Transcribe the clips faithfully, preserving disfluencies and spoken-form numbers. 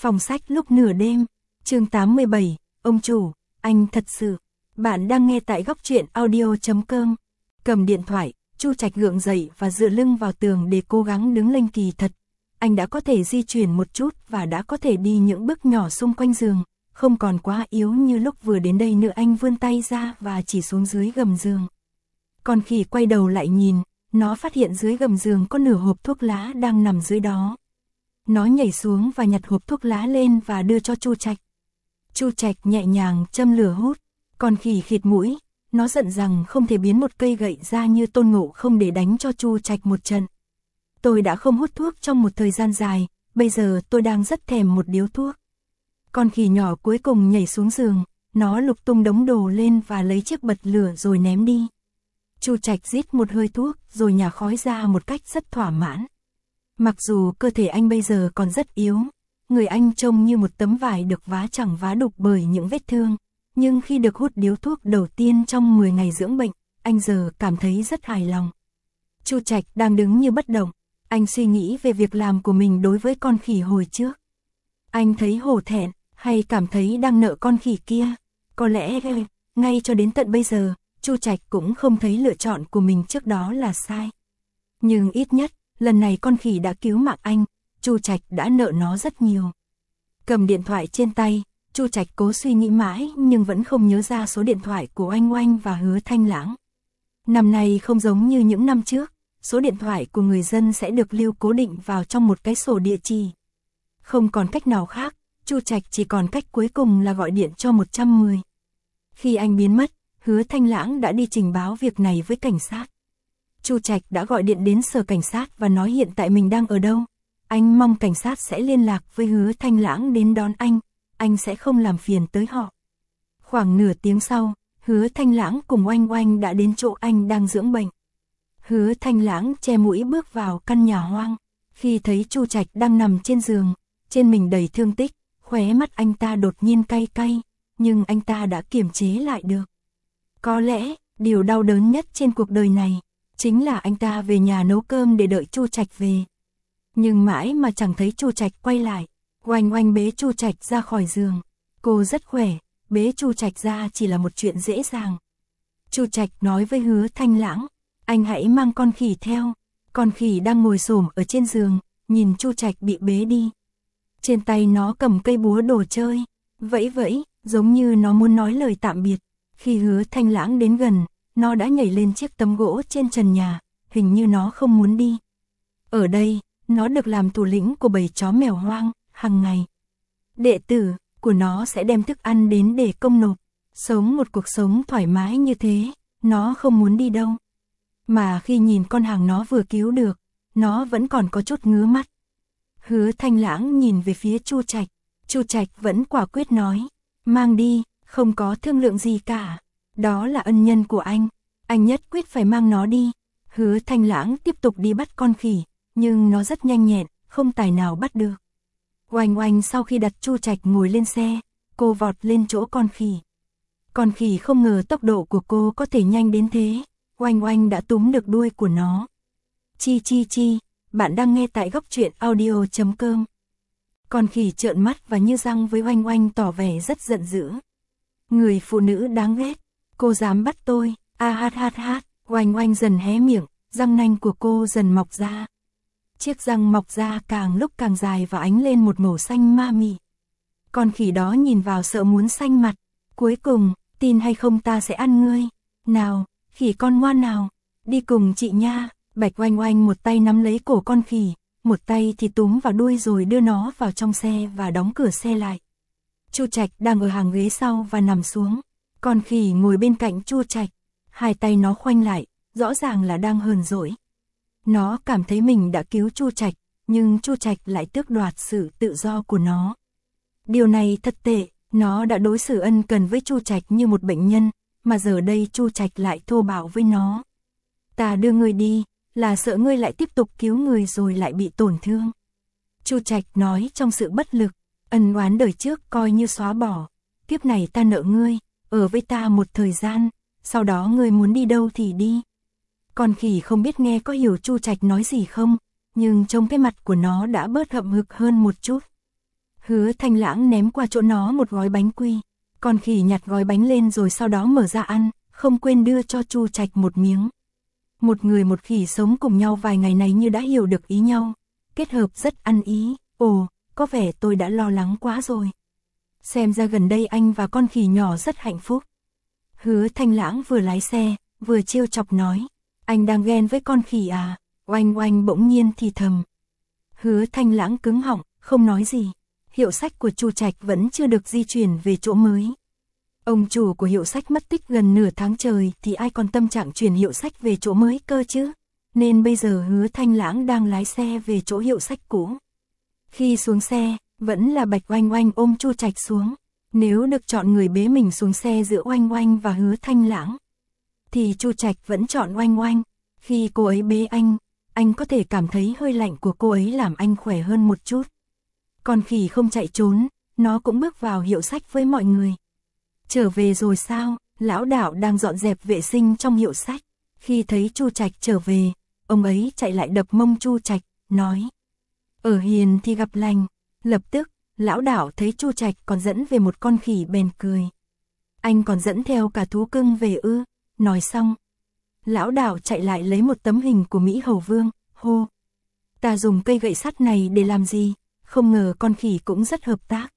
Phòng sách lúc nửa đêm, chương tám mươi bảy, ông chủ, anh thật sự. Bạn đang nghe tại góc truyện audio chấm com. Cầm điện thoại, Chu Trạch gượng dậy và dựa lưng vào tường để cố gắng đứng lên. Kỳ thật. Anh đã có thể di chuyển một chút và đã có thể đi những bước nhỏ xung quanh giường, không còn quá yếu như lúc vừa đến đây nữa. Anh vươn tay ra và chỉ xuống dưới gầm giường. Con khỉ quay đầu lại nhìn, nó phát hiện dưới gầm giường có nửa hộp thuốc lá đang nằm dưới đó. Nó nhảy xuống và nhặt hộp thuốc lá lên và đưa cho Chu Trạch. Chu Trạch nhẹ nhàng châm lửa hút, con khỉ khịt mũi, nó giận rằng không thể biến một cây gậy ra như Tôn Ngộ Không để đánh cho Chu Trạch một trận. Tôi đã không hút thuốc trong một thời gian dài, bây giờ tôi đang rất thèm một điếu thuốc. Con khỉ nhỏ cuối cùng nhảy xuống giường, nó lục tung đống đồ lên và lấy chiếc bật lửa rồi ném đi. Chu Trạch rít một hơi thuốc rồi nhả khói ra một cách rất thỏa mãn. Mặc dù cơ thể anh bây giờ còn rất yếu, người anh trông như một tấm vải được vá chẳng vá đục bởi những vết thương, nhưng khi được hút điếu thuốc đầu tiên trong mười ngày dưỡng bệnh, anh giờ cảm thấy rất hài lòng. Chu Trạch đang đứng như bất động, anh suy nghĩ về việc làm của mình đối với con khỉ hồi trước. Anh thấy hổ thẹn, hay cảm thấy đang nợ con khỉ kia. Có lẽ, ngay cho đến tận bây giờ, Chu Trạch cũng không thấy lựa chọn của mình trước đó là sai. Nhưng ít nhất, lần này con khỉ đã cứu mạng anh, Chu Trạch đã nợ nó rất nhiều. Cầm điện thoại trên tay, Chu Trạch cố suy nghĩ mãi nhưng vẫn không nhớ ra số điện thoại của Oanh Oanh và Hứa Thanh Lãng. Năm nay không giống như những năm trước, số điện thoại của người dân sẽ được lưu cố định vào trong một cái sổ địa chỉ. Không còn cách nào khác, Chu Trạch chỉ còn cách cuối cùng là gọi điện cho một trăm mười. Khi anh biến mất, Hứa Thanh Lãng đã đi trình báo việc này với cảnh sát. Chu Trạch đã gọi điện đến sở cảnh sát và nói hiện tại mình đang ở đâu. Anh mong cảnh sát sẽ liên lạc với Hứa Thanh Lãng đến đón anh, anh sẽ không làm phiền tới họ. Khoảng nửa tiếng sau, Hứa Thanh Lãng cùng Oanh Oanh đã đến chỗ anh đang dưỡng bệnh. Hứa Thanh Lãng che mũi bước vào căn nhà hoang, khi thấy Chu Trạch đang nằm trên giường, trên mình đầy thương tích, khóe mắt anh ta đột nhiên cay cay, nhưng anh ta đã kiềm chế lại được. Có lẽ, điều đau đớn nhất trên cuộc đời này, chính là anh ta về nhà nấu cơm để đợi Chu Trạch về. Nhưng mãi mà chẳng thấy Chu Trạch quay lại. Oanh Oanh bế Chu Trạch ra khỏi giường. Cô rất khỏe, bế Chu Trạch ra chỉ là một chuyện dễ dàng. Chu Trạch nói với Hứa Thanh Lãng, anh hãy mang con khỉ theo. Con khỉ đang ngồi xổm ở trên giường, nhìn Chu Trạch bị bế đi. Trên tay nó cầm cây búa đồ chơi, vẫy vẫy, giống như nó muốn nói lời tạm biệt. Khi Hứa Thanh Lãng đến gần, nó đã nhảy lên chiếc tấm gỗ trên trần nhà, hình như nó không muốn đi. Ở đây, nó được làm thủ lĩnh của bầy chó mèo hoang, hàng ngày. Đệ tử của nó sẽ đem thức ăn đến để công nộp, sống một cuộc sống thoải mái như thế, nó không muốn đi đâu. Mà khi nhìn con hàng nó vừa cứu được, nó vẫn còn có chút ngứa mắt. Hứa Thanh Lãng nhìn về phía Chu Trạch, Chu Trạch vẫn quả quyết nói, mang đi, không có thương lượng gì cả. Đó là ân nhân của anh, anh nhất quyết phải mang nó đi. Hứa Thanh Lãng tiếp tục đi bắt con khỉ, nhưng nó rất nhanh nhẹn, không tài nào bắt được. Oanh Oanh sau khi đặt Chu Trạch ngồi lên xe, cô vọt lên chỗ con khỉ. Con khỉ không ngờ tốc độ của cô có thể nhanh đến thế, Oanh Oanh đã túm được đuôi của nó. Chi chi chi, bạn đang nghe tại góc truyện audio chấm com. Con khỉ trợn mắt và như răng với Oanh Oanh tỏ vẻ rất giận dữ. Người phụ nữ đáng ghét, cô dám bắt tôi, a hát hát hát, Oanh Oanh dần hé miệng, răng nanh của cô dần mọc ra. Chiếc răng mọc ra càng lúc càng dài và ánh lên một màu xanh ma mị. Con khỉ đó nhìn vào sợ muốn xanh mặt, cuối cùng, tin hay không ta sẽ ăn ngươi. Nào, khỉ con ngoan nào, đi cùng chị nha. Bạch Oanh Oanh một tay nắm lấy cổ con khỉ, một tay thì túm vào đuôi rồi đưa nó vào trong xe và đóng cửa xe lại. Chu Trạch đang ở hàng ghế sau và nằm xuống, con khỉ ngồi bên cạnh Chu Trạch, hai tay nó khoanh lại, rõ ràng là đang hờn dỗi. Nó cảm thấy mình đã cứu Chu Trạch, nhưng Chu Trạch lại tước đoạt sự tự do của nó. Điều này thật tệ, nó đã đối xử ân cần với Chu Trạch như một bệnh nhân, mà giờ đây Chu Trạch lại thô bạo với nó. Ta đưa ngươi đi, là sợ ngươi lại tiếp tục cứu người rồi lại bị tổn thương. Chu Trạch nói trong sự bất lực, ân oán đời trước coi như xóa bỏ, kiếp này ta nợ ngươi, ở với ta một thời gian, sau đó ngươi muốn đi đâu thì đi. Con khỉ không biết nghe có hiểu Chu Trạch nói gì không, nhưng trông cái mặt của nó đã bớt hậm hực hơn một chút. Hứa Thanh Lãng ném qua chỗ nó một gói bánh quy. Con khỉ nhặt gói bánh lên rồi sau đó mở ra ăn, không quên đưa cho Chu Trạch một miếng. Một người một khỉ sống cùng nhau vài ngày này như đã hiểu được ý nhau, kết hợp rất ăn ý. Ồ, có vẻ tôi đã lo lắng quá rồi. Xem ra gần đây anh và con khỉ nhỏ rất hạnh phúc. Hứa Thanh Lãng vừa lái xe, vừa trêu chọc nói. Anh đang ghen với con khỉ à? Oanh Oanh bỗng nhiên thì thầm. Hứa Thanh Lãng cứng họng, không nói gì. Hiệu sách của Chu Trạch vẫn chưa được di chuyển về chỗ mới. Ông chủ của hiệu sách mất tích gần nửa tháng trời thì ai còn tâm trạng chuyển hiệu sách về chỗ mới cơ chứ? Nên bây giờ Hứa Thanh Lãng đang lái xe về chỗ hiệu sách cũ. Khi xuống xe, vẫn là Bạch Oanh Oanh ôm Chu Trạch xuống. Nếu được chọn người bế mình xuống xe giữa Oanh Oanh và Hứa Thanh Lãng, thì Chu Trạch vẫn chọn Oanh Oanh. Khi cô ấy bế anh, anh có thể cảm thấy hơi lạnh của cô ấy làm anh khỏe hơn một chút. Con khỉ không chạy trốn, nó cũng bước vào hiệu sách với mọi người. Trở về rồi sao? Lão đạo đang dọn dẹp vệ sinh trong hiệu sách. Khi thấy Chu Trạch trở về, ông ấy chạy lại đập mông Chu Trạch, nói. Ở hiền thì gặp lành. Lập tức, lão đạo thấy Chu Trạch còn dẫn về một con khỉ bèn cười. Anh còn dẫn theo cả thú cưng về ư? Nói xong, lão đạo chạy lại lấy một tấm hình của Mỹ Hầu Vương, hô. Ta dùng cây gậy sắt này để làm gì? Không ngờ con khỉ cũng rất hợp tác.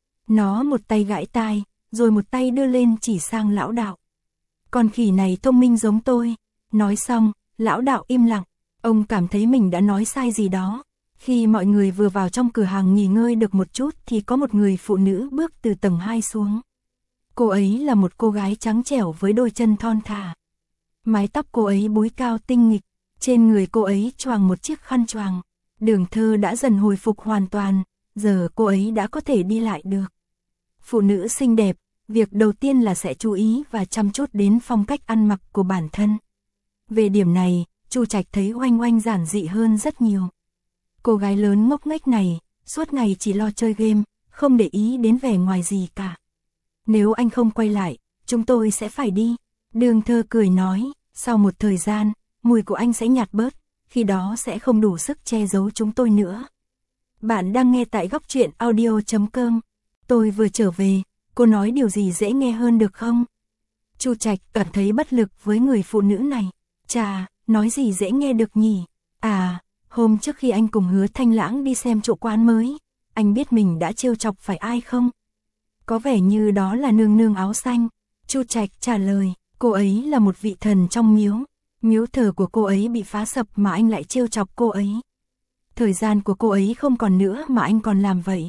Nó một tay gãi tai, rồi một tay đưa lên chỉ sang lão đạo. Con khỉ này thông minh giống tôi. Nói xong, lão đạo im lặng. Ông cảm thấy mình đã nói sai gì đó. Khi mọi người vừa vào trong cửa hàng nghỉ ngơi được một chút thì có một người phụ nữ bước từ tầng hai xuống. Cô ấy là một cô gái trắng trẻo với đôi chân thon thả. Mái tóc cô ấy búi cao tinh nghịch, trên người cô ấy choàng một chiếc khăn choàng. Đường Thơ đã dần hồi phục hoàn toàn, giờ cô ấy đã có thể đi lại được. Phụ nữ xinh đẹp, việc đầu tiên là sẽ chú ý và chăm chút đến phong cách ăn mặc của bản thân. Về điểm này, Chu Trạch thấy Oanh Oanh giản dị hơn rất nhiều. Cô gái lớn ngốc nghếch này, suốt ngày chỉ lo chơi game, không để ý đến vẻ ngoài gì cả. Nếu anh không quay lại, chúng tôi sẽ phải đi. Đường Thơ cười nói, sau một thời gian, mùi của anh sẽ nhạt bớt, khi đó sẽ không đủ sức che giấu chúng tôi nữa. Bạn đang nghe tại góc truyện audio chấm com. Tôi vừa trở về, cô nói điều gì dễ nghe hơn được không? Chu Trạch cảm thấy bất lực với người phụ nữ này. Chà, nói gì dễ nghe được nhỉ? À, hôm trước khi anh cùng Hứa Thanh Lãng đi xem chỗ quán mới, anh biết mình đã trêu chọc phải ai không? Có vẻ như đó là nương nương áo xanh. Chu Trạch trả lời, cô ấy là một vị thần trong miếu. Miếu thờ của cô ấy bị phá sập mà anh lại trêu chọc cô ấy. Thời gian của cô ấy không còn nữa mà anh còn làm vậy.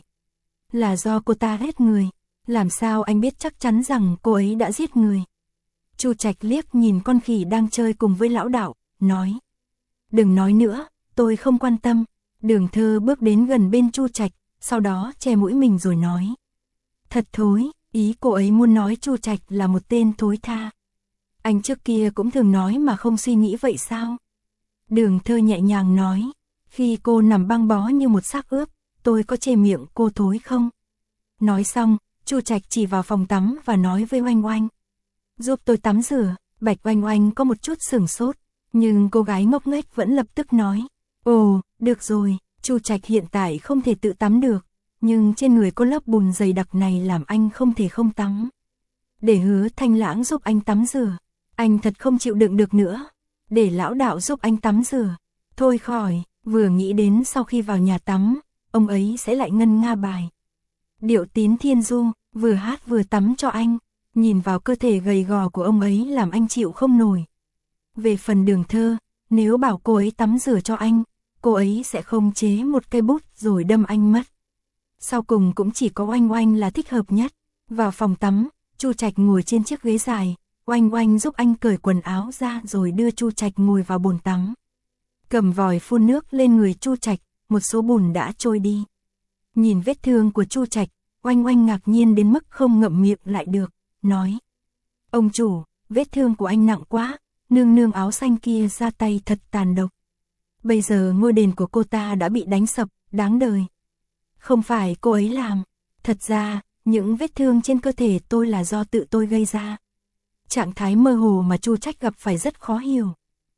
Là do cô ta hết người. Làm sao anh biết chắc chắn rằng cô ấy đã giết người? Chu Trạch liếc nhìn con khỉ đang chơi cùng với lão đạo, nói. Đừng nói nữa, tôi không quan tâm. Đường Thơ bước đến gần bên Chu Trạch, sau đó che mũi mình rồi nói. Thật thối, ý cô ấy muốn nói Chu Trạch là một tên thối tha. Anh trước kia cũng thường nói mà không suy nghĩ vậy sao? Đường Thơ nhẹ nhàng nói, khi cô nằm băng bó như một xác ướp, tôi có chê miệng cô thối không? Nói xong, Chu Trạch chỉ vào phòng tắm và nói với Oanh Oanh. Giúp tôi tắm rửa. Bạch Oanh Oanh có một chút sửng sốt, nhưng cô gái ngốc nghếch vẫn lập tức nói. Ồ, được rồi, Chu Trạch hiện tại không thể tự tắm được, nhưng trên người có lớp bùn dày đặc này làm anh không thể không tắm. Để Hứa Thanh Lãng giúp anh tắm rửa, anh thật không chịu đựng được nữa. Để lão đạo giúp anh tắm rửa, thôi khỏi, vừa nghĩ đến sau khi vào nhà tắm, ông ấy sẽ lại ngân nga bài Điệu Tín Thiên Du, vừa hát vừa tắm cho anh. Nhìn vào cơ thể gầy gò của ông ấy làm anh chịu không nổi. Về phần Đường Thơ, nếu bảo cô ấy tắm rửa cho anh, cô ấy sẽ không chế một cây bút rồi đâm anh mất. Sau cùng cũng chỉ có Oanh Oanh là thích hợp nhất. Vào phòng tắm, Chu Trạch ngồi trên chiếc ghế dài, Oanh Oanh giúp anh cởi quần áo ra rồi đưa Chu Trạch ngồi vào bồn tắm. Cầm vòi phun nước lên người Chu Trạch, một số bùn đã trôi đi. Nhìn vết thương của Chu Trạch, Oanh Oanh ngạc nhiên đến mức không ngậm miệng lại được, nói. Ông chủ, vết thương của anh nặng quá, nương nương áo xanh kia ra tay thật tàn độc. Bây giờ ngôi đền của cô ta đã bị đánh sập, đáng đời. Không phải cô ấy làm, thật ra, những vết thương trên cơ thể tôi là do tự tôi gây ra. Trạng thái mơ hồ mà Chu Trạch gặp phải rất khó hiểu.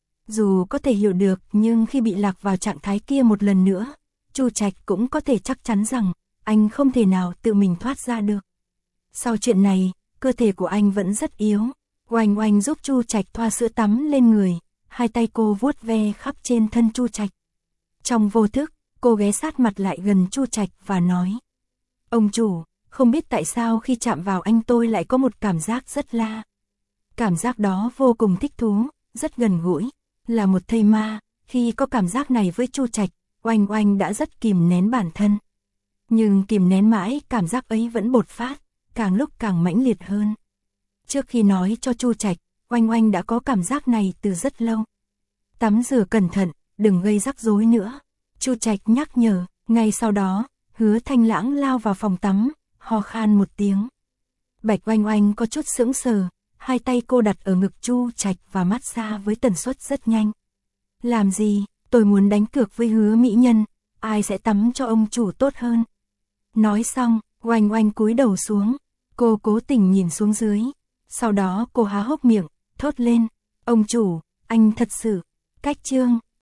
Dù có thể hiểu được nhưng khi bị lạc vào trạng thái kia một lần nữa, Chu Trạch cũng có thể chắc chắn rằng anh không thể nào tự mình thoát ra được. Sau chuyện này, cơ thể của anh vẫn rất yếu. Oanh Oanh giúp Chu Trạch thoa sữa tắm lên người, hai tay cô vuốt ve khắp trên thân Chu Trạch. Trong vô thức, cô ghé sát mặt lại gần Chu Trạch và nói: "Ông chủ, không biết tại sao khi chạm vào anh tôi lại có một cảm giác rất lạ. Cảm giác đó vô cùng thích thú, rất gần gũi, là một thây ma." Khi có cảm giác này với Chu Trạch, Oanh Oanh đã rất kìm nén bản thân. Nhưng kìm nén mãi, cảm giác ấy vẫn bột phát, càng lúc càng mãnh liệt hơn. Trước khi nói cho Chu Trạch, Oanh Oanh đã có cảm giác này từ rất lâu. "Tắm rửa cẩn thận, đừng gây rắc rối nữa," Chu Trạch nhắc nhở. Ngay sau đó, Hứa Thanh Lãng lao vào phòng tắm, ho khan một tiếng. Bạch Oanh Oanh có chút sững sờ, hai tay cô đặt ở ngực Chu Trạch và massage với tần suất rất nhanh. "Làm gì, tôi muốn đánh cược với Hứa mỹ nhân, ai sẽ tắm cho ông chủ tốt hơn." Nói xong, Oanh Oanh cúi đầu xuống, cô cố tình nhìn xuống dưới. Sau đó cô há hốc miệng, thốt lên: "Ông chủ, anh thật sự." Cách chương